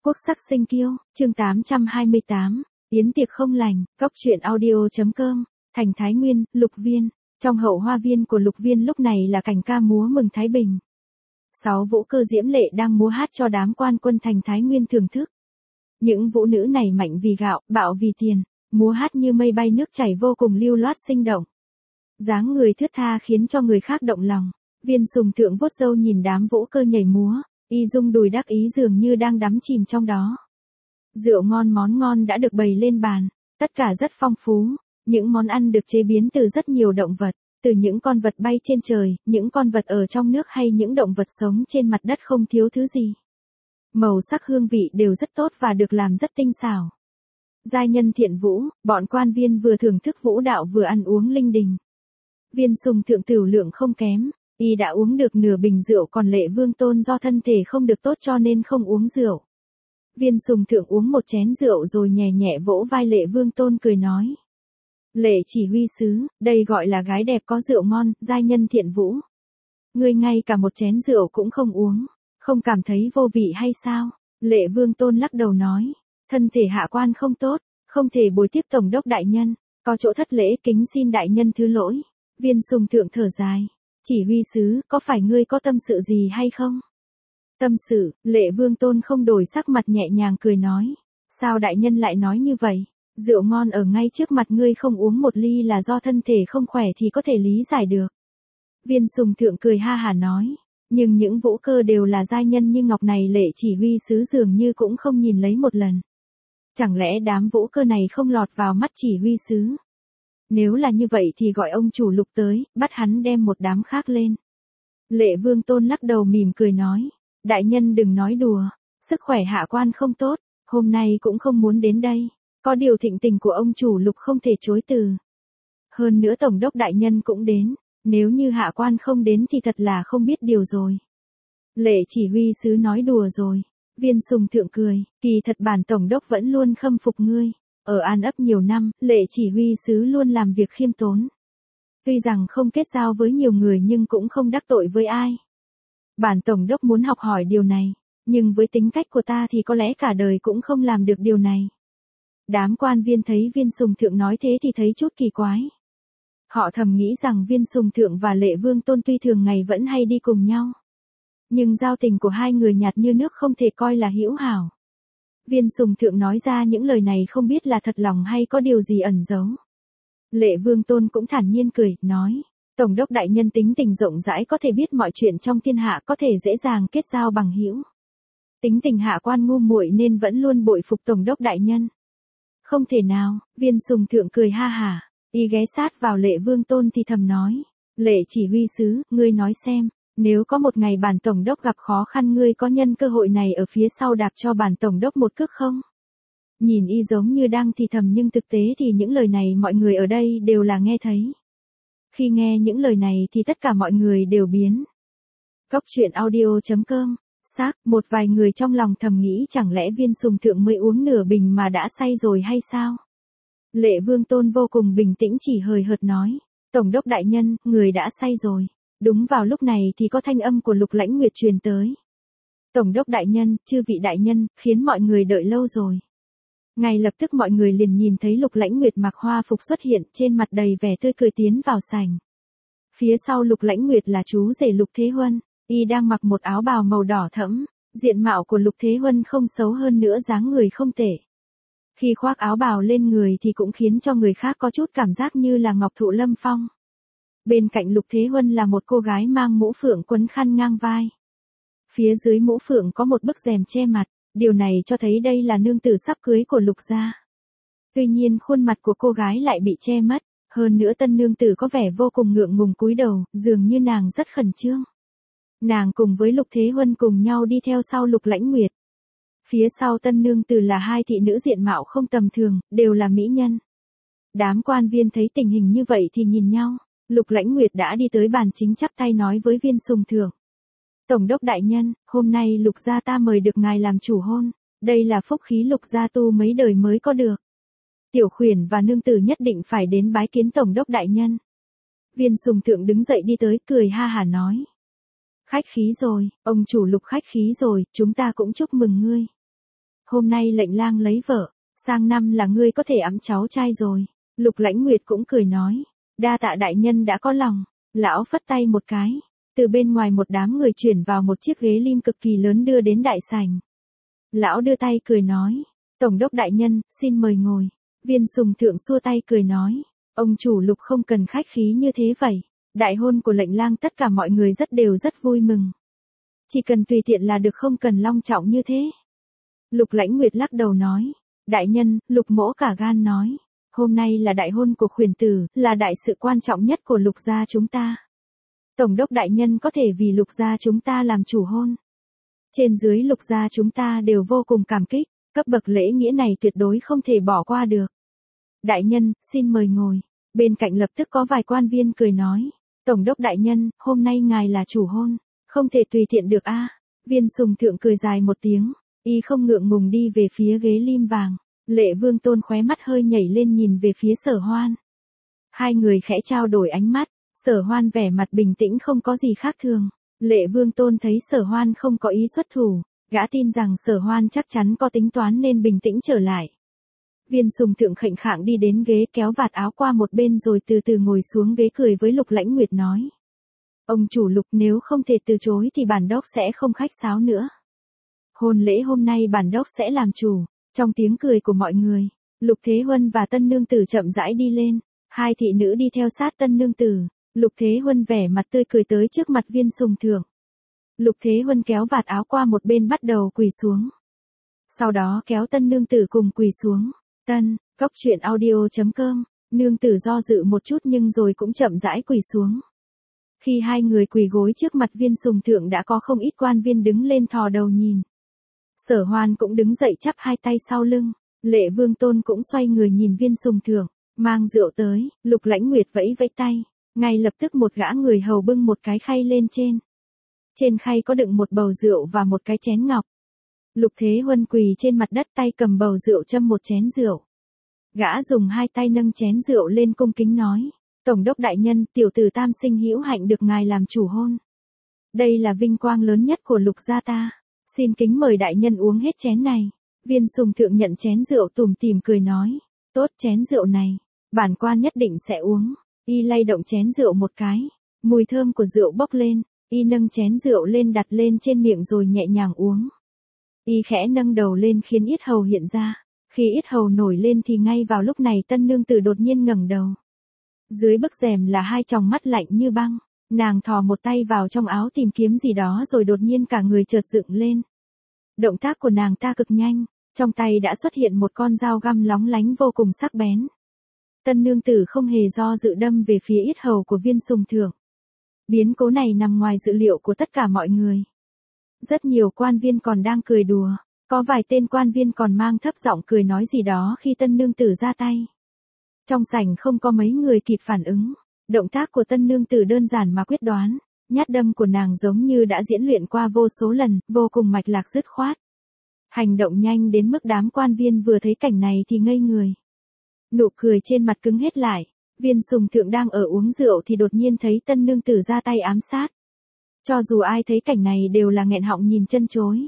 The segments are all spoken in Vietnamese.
Quốc sắc sinh kiêu, chương 828, yến tiệc không lành, góc truyện audio.com, thành Thái Nguyên, Lục Viên. Trong hậu hoa viên của Lục Viên lúc này là cảnh ca múa mừng Thái Bình. 6 vũ cơ diễm lệ đang múa hát cho đám quan quân thành Thái Nguyên thưởng thức. Những vũ nữ này mạnh vì gạo, bạo vì tiền, múa hát như mây bay nước chảy vô cùng lưu loát sinh động. Dáng người thướt tha khiến cho người khác động lòng. Viên Sùng Thượng vuốt râu nhìn đám vũ cơ nhảy múa, y dung đùi đắc ý dường như đang đắm chìm trong đó. Rượu ngon món ngon đã được bày lên bàn, tất cả rất phong phú, những món ăn được chế biến từ rất nhiều động vật, từ những con vật bay trên trời, những con vật ở trong nước hay những động vật sống trên mặt đất không thiếu thứ gì. Màu sắc hương vị đều rất tốt và được làm rất tinh xảo. Giai nhân thiện vũ, bọn quan viên vừa thưởng thức vũ đạo vừa ăn uống linh đình. Viên Sùng Thượng tửu lượng không kém, y đã uống được nửa bình rượu, còn Lệ Vương Tôn do thân thể không được tốt cho nên không uống rượu. Viên Sùng Thượng uống một chén rượu rồi nhẹ nhẹ vỗ vai Lệ Vương Tôn cười nói. Lệ chỉ huy sứ, đây gọi là gái đẹp có rượu ngon, giai nhân thiện vũ. Ngươi ngay cả một chén rượu cũng không uống, không cảm thấy vô vị hay sao? Lệ Vương Tôn lắc đầu nói, thân thể hạ quan không tốt, không thể bồi tiếp tổng đốc đại nhân, có chỗ thất lễ kính xin đại nhân thứ lỗi. Viên Sùng Thượng thở dài, chỉ huy sứ, có phải ngươi có tâm sự gì hay không? Tâm sự, Lệ Vương Tôn không đổi sắc mặt nhẹ nhàng cười nói, sao đại nhân lại nói như vậy? Rượu ngon ở ngay trước mặt ngươi không uống một ly là do thân thể không khỏe thì có thể lý giải được. Viên Sùng Thượng cười ha hả nói, nhưng những vũ cơ đều là giai nhân như ngọc này Lệ chỉ huy sứ dường như cũng không nhìn lấy một lần. Chẳng lẽ đám vũ cơ này không lọt vào mắt chỉ huy sứ? Nếu là như vậy thì gọi ông chủ Lục tới, bắt hắn đem một đám khác lên. Lệ Vương Tôn lắc đầu mỉm cười nói, đại nhân đừng nói đùa, sức khỏe hạ quan không tốt, hôm nay cũng không muốn đến đây, có điều thịnh tình của ông chủ Lục không thể chối từ. Hơn nữa tổng đốc đại nhân cũng đến, nếu như hạ quan không đến thì thật là không biết điều rồi. Lệ chỉ huy sứ nói đùa rồi. Viên Sùng Thượng cười, kỳ thật bản tổng đốc vẫn luôn khâm phục ngươi. Ở An Ấp nhiều năm, Lệ chỉ huy sứ luôn làm việc khiêm tốn. Tuy rằng không kết giao với nhiều người nhưng cũng không đắc tội với ai. Bản tổng đốc muốn học hỏi điều này, nhưng với tính cách của ta thì có lẽ cả đời cũng không làm được điều này. Đám quan viên thấy Viên Sùng Thượng nói thế thì thấy chút kỳ quái. Họ thầm nghĩ rằng Viên Sùng Thượng và Lệ Vương Tôn tuy thường ngày vẫn hay đi cùng nhau, nhưng giao tình của hai người nhạt như nước không thể coi là hữu hảo. Viên Sùng Thượng nói ra những lời này không biết là thật lòng hay có điều gì ẩn giấu. Lệ Vương Tôn cũng thản nhiên cười, nói, tổng đốc đại nhân tính tình rộng rãi có thể biết mọi chuyện trong thiên hạ, có thể dễ dàng kết giao bằng hữu. Tính tình hạ quan ngu muội nên vẫn luôn bội phục tổng đốc đại nhân. Không thể nào, Viên Sùng Thượng cười ha hả, y ghé sát vào Lệ Vương Tôn thì thầm nói, Lệ chỉ huy sứ, ngươi nói xem, nếu có một ngày bản tổng đốc gặp khó khăn ngươi có nhân cơ hội này ở phía sau đạp cho bản tổng đốc một cước không? Nhìn y giống như đang thì thầm nhưng thực tế thì những lời này mọi người ở đây đều là nghe thấy. Khi nghe những lời này thì tất cả mọi người đều biến. Góc truyện audio.com, xác, một vài người trong lòng thầm nghĩ chẳng lẽ Viên Sùng Thượng mới uống nửa bình mà đã say rồi hay sao? Lệ Vương Tôn vô cùng bình tĩnh chỉ hời hợt nói, tổng đốc đại nhân, người đã say rồi. Đúng vào lúc này thì có thanh âm của Lục Lãnh Nguyệt truyền tới. Tổng đốc đại nhân, chư vị đại nhân, khiến mọi người đợi lâu rồi. Ngay lập tức mọi người liền nhìn thấy Lục Lãnh Nguyệt mặc hoa phục xuất hiện, trên mặt đầy vẻ tươi cười tiến vào sảnh. Phía sau Lục Lãnh Nguyệt là chú rể Lục Thế Huân, y đang mặc một áo bào màu đỏ thẫm, diện mạo của Lục Thế Huân không xấu hơn nữa dáng người không tệ. Khi khoác áo bào lên người thì cũng khiến cho người khác có chút cảm giác như là Ngọc Thụ Lâm Phong. Bên cạnh Lục Thế Huân là một cô gái mang mũ phượng quấn khăn ngang vai. Phía dưới mũ phượng có một bức rèm che mặt, điều này cho thấy đây là nương tử sắp cưới của Lục gia. Tuy nhiên khuôn mặt của cô gái lại bị che mất, hơn nữa tân nương tử có vẻ vô cùng ngượng ngùng cúi đầu, dường như nàng rất khẩn trương. Nàng cùng với Lục Thế Huân cùng nhau đi theo sau Lục Lãnh Nguyệt. Phía sau tân nương tử là hai thị nữ diện mạo không tầm thường, đều là mỹ nhân. Đám quan viên thấy tình hình như vậy thì nhìn nhau. Lục Lãnh Nguyệt đã đi tới bàn chính chắp tay nói với Viên Sùng Thượng. Tổng đốc đại nhân, hôm nay Lục gia ta mời được ngài làm chủ hôn, đây là phúc khí Lục gia tu mấy đời mới có được. Tiểu khuyển và nương tử nhất định phải đến bái kiến tổng đốc đại nhân. Viên Sùng Thượng đứng dậy đi tới cười ha hả nói. Khách khí rồi, ông chủ Lục khách khí rồi, chúng ta cũng chúc mừng ngươi. hôm nay lệnh lang lấy vợ, sang năm là ngươi có thể ẵm cháu trai rồi. Lục Lãnh Nguyệt cũng cười nói, đa tạ đại nhân đã có lòng. Lão phất tay một cái, từ bên ngoài một đám người chuyển vào một chiếc ghế lim cực kỳ lớn đưa đến đại sảnh. Lão đưa tay cười nói, tổng đốc đại nhân, xin mời ngồi. Viên Sùng Thượng xua tay cười nói, ông chủ Lục không cần khách khí như thế vậy. Đại hôn của lệnh lang tất cả mọi người đều rất vui mừng. Chỉ cần tùy tiện là được, không cần long trọng như thế. Lục Lãnh Nguyệt lắc đầu nói, đại nhân, Lục mỗ cả gan nói, hôm nay là đại hôn của khuyển tử, là đại sự quan trọng nhất của Lục gia chúng ta. Tổng đốc đại nhân có thể vì Lục gia chúng ta làm chủ hôn. Trên dưới Lục gia chúng ta đều vô cùng cảm kích, cấp bậc lễ nghĩa này tuyệt đối không thể bỏ qua được. Đại nhân, xin mời ngồi. Bên cạnh lập tức có vài quan viên cười nói, tổng đốc đại nhân, hôm nay ngài là chủ hôn, không thể tùy tiện được a. Viên Sùng Thượng cười dài một tiếng, y không ngượng ngùng đi về phía ghế lim vàng. Lệ Vương Tôn khóe mắt hơi nhảy lên nhìn về phía Sở Hoan. Hai người khẽ trao đổi ánh mắt, Sở Hoan vẻ mặt bình tĩnh không có gì khác thường. Lệ Vương Tôn thấy Sở Hoan không có ý xuất thủ, gã tin rằng Sở Hoan chắc chắn có tính toán nên bình tĩnh trở lại. Viên Sùng Thượng khệnh khạng đi đến ghế kéo vạt áo qua một bên rồi từ từ ngồi xuống ghế cười với Lục Lãnh Nguyệt nói. Ông chủ Lục, nếu không thể từ chối thì bản đốc sẽ không khách sáo nữa. Hôn lễ hôm nay bản đốc sẽ làm chủ. Trong tiếng cười của mọi người, Lục Thế Huân và Tân Nương Tử chậm rãi đi lên, hai thị nữ đi theo sát Tân Nương Tử. Lục Thế Huân vẻ mặt tươi cười tới trước mặt Viên Sùng Thượng. Lục Thế Huân kéo vạt áo qua một bên bắt đầu quỳ xuống. Sau đó kéo Tân Nương Tử cùng quỳ xuống. Cóc truyện audio.com, Nương Tử do dự một chút nhưng rồi cũng chậm rãi quỳ xuống. Khi hai người quỳ gối trước mặt Viên Sùng Thượng đã có không ít quan viên đứng lên thò đầu nhìn. Sở Hoan cũng đứng dậy chắp hai tay sau lưng, Lệ Vương Tôn cũng xoay người nhìn Viên Sùng Thượng, mang rượu tới. Lục Lãnh Nguyệt vẫy vẫy tay, ngay lập tức một gã người hầu bưng một cái khay lên trên. Trên khay có đựng một bầu rượu và một cái chén ngọc. Lục Thế Huân quỳ trên mặt đất tay cầm bầu rượu châm một chén rượu. Gã dùng hai tay nâng chén rượu lên cung kính nói, tổng đốc đại nhân, tiểu tử Tam Sinh hữu hạnh được ngài làm chủ hôn. Đây là vinh quang lớn nhất của Lục gia ta. Xin kính mời đại nhân uống hết chén này. Viên Sùng Thượng nhận chén rượu tủm tỉm cười nói, tốt, chén rượu này, bản quan nhất định sẽ uống. Y lay động chén rượu một cái, mùi thơm của rượu bốc lên, y nâng chén rượu lên đặt lên trên miệng rồi nhẹ nhàng uống. Y khẽ nâng đầu lên khiến yết hầu hiện ra, khi yết hầu nổi lên thì ngay vào lúc này Tân Nương Tử đột nhiên ngẩng đầu. Dưới bức rèm là hai tròng mắt lạnh như băng. Nàng thò một tay vào trong áo tìm kiếm gì đó rồi đột nhiên cả người chợt dựng lên. Động tác của nàng ta cực nhanh, trong tay đã xuất hiện một con dao găm lóng lánh vô cùng sắc bén. Tân Nương Tử không hề do dự đâm về phía yết hầu của Viên Sùng Thượng. Biến cố này nằm ngoài dự liệu của tất cả mọi người. Rất nhiều quan viên còn đang cười đùa, có vài tên quan viên còn mang thấp giọng cười nói gì đó khi Tân Nương Tử ra tay. Trong sảnh không có mấy người kịp phản ứng. Động tác của Tân Nương Tử đơn giản mà quyết đoán, nhát đâm của nàng giống như đã diễn luyện qua vô số lần, vô cùng mạch lạc dứt khoát. Hành động nhanh đến mức đám quan viên vừa thấy cảnh này thì ngây người. Nụ cười trên mặt cứng hết lại, Viên Sùng Thượng đang ở uống rượu thì đột nhiên thấy Tân Nương Tử ra tay ám sát. Cho dù ai thấy cảnh này đều là nghẹn họng nhìn chân chối.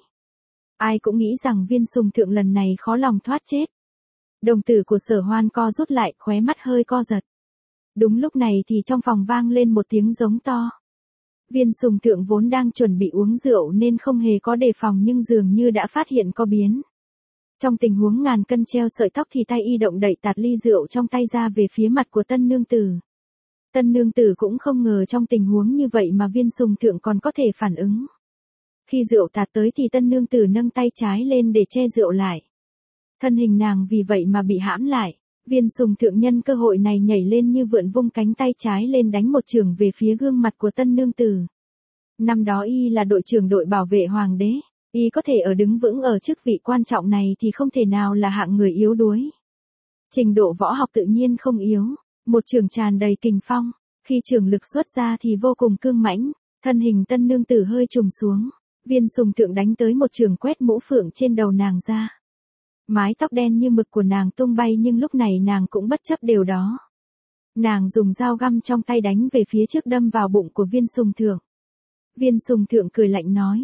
Ai cũng nghĩ rằng Viên Sùng Thượng lần này khó lòng thoát chết. Đồng tử của Sở Hoan co rút lại, khóe mắt hơi co giật. Đúng lúc này thì trong phòng vang lên một tiếng giống to. Viên Sùng Thượng vốn đang chuẩn bị uống rượu nên không hề có đề phòng nhưng dường như đã phát hiện có biến. Trong tình huống ngàn cân treo sợi tóc thì tay y động đậy tạt ly rượu trong tay ra về phía mặt của Tân Nương Tử. Tân Nương Tử cũng không ngờ trong tình huống như vậy mà Viên Sùng Thượng còn có thể phản ứng. Khi rượu tạt tới thì Tân Nương Tử nâng tay trái lên để che rượu lại. Thân hình nàng vì vậy mà bị hãm lại. Viên Sùng Thượng nhân cơ hội này nhảy lên như vượn vung cánh tay trái lên đánh một chưởng về phía gương mặt của Tân Nương Tử. Năm đó y là đội trưởng đội bảo vệ hoàng đế, y có thể ở đứng vững ở chức vị quan trọng này thì không thể nào là hạng người yếu đuối. Trình độ võ học tự nhiên không yếu, một chưởng tràn đầy kình phong, khi chưởng lực xuất ra thì vô cùng cương mãnh, thân hình Tân Nương Tử hơi trùng xuống, Viên Sùng Thượng đánh tới một chưởng quét mũ phượng trên đầu nàng ra. Mái tóc đen như mực của nàng tung bay nhưng lúc này nàng cũng bất chấp điều đó. Nàng dùng dao găm trong tay đánh về phía trước đâm vào bụng của Viên Sùng Thượng. Viên Sùng Thượng cười lạnh nói,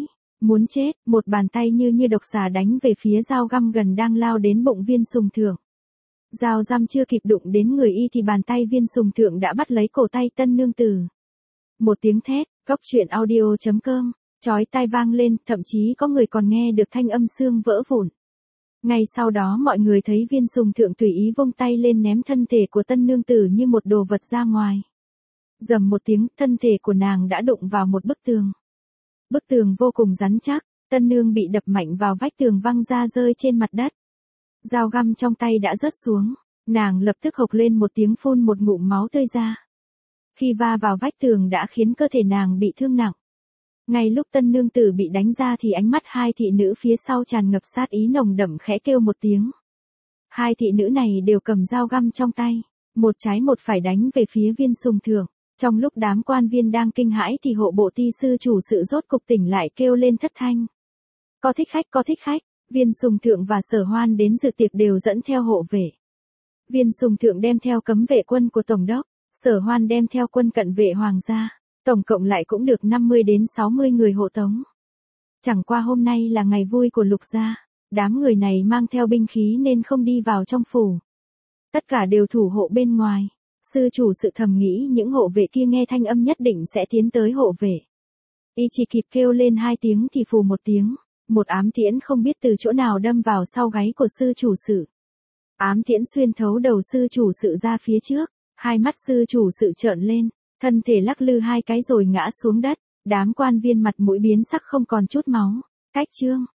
Muốn chết, một bàn tay như độc xà đánh về phía dao găm gần đang lao đến bụng Viên Sùng Thượng. Dao găm chưa kịp đụng đến người y thì bàn tay Viên Sùng Thượng đã bắt lấy cổ tay tân nương tử. Một tiếng thét, góc truyện audio.com, chói tai vang lên, thậm chí có người còn nghe được thanh âm xương vỡ vụn. Ngay sau đó mọi người thấy Viên Sùng Thượng tùy ý vung tay lên ném thân thể của tân nương tử như một đồ vật ra ngoài. Rầm một tiếng, thân thể của nàng đã đụng vào một bức tường. Bức tường vô cùng rắn chắc, tân nương bị đập mạnh vào vách tường văng ra rơi trên mặt đất. Dao găm trong tay đã rớt xuống, nàng lập tức hộc lên một tiếng phun một ngụm máu tươi ra. Khi va vào vách tường đã khiến cơ thể nàng bị thương nặng. Ngay lúc tân nương tử bị đánh ra thì ánh mắt hai thị nữ phía sau tràn ngập sát ý nồng đậm khẽ kêu một tiếng. Hai thị nữ này đều cầm dao găm trong tay, một trái một phải đánh về phía Viên Sùng Thượng. Trong lúc đám quan viên đang kinh hãi thì hộ bộ ty sư chủ sự rốt cục tỉnh lại kêu lên thất thanh. Có thích khách, Viên Sùng Thượng và Sở Hoan đến dự tiệc đều dẫn theo hộ vệ. Viên Sùng Thượng đem theo cấm vệ quân của Tổng đốc, Sở Hoan đem theo quân cận vệ hoàng gia, tổng cộng lại cũng được 50 đến 60 người hộ tống. Chẳng qua hôm nay là ngày vui của Lục gia, đám người này mang theo binh khí nên không đi vào trong phủ. Tất cả đều thủ hộ bên ngoài. Sư chủ sự thầm nghĩ những hộ vệ kia nghe thanh âm nhất định sẽ tiến tới hộ vệ. Y chỉ kịp kêu lên 2 tiếng thì phù một tiếng, một ám tiễn không biết từ chỗ nào đâm vào sau gáy của sư chủ sự. Ám tiễn xuyên thấu đầu sư chủ sự ra phía trước, hai mắt sư chủ sự trợn lên, thân thể lắc lư 2 cái rồi ngã xuống đất, đám quan viên mặt mũi biến sắc không còn chút máu. Cách chương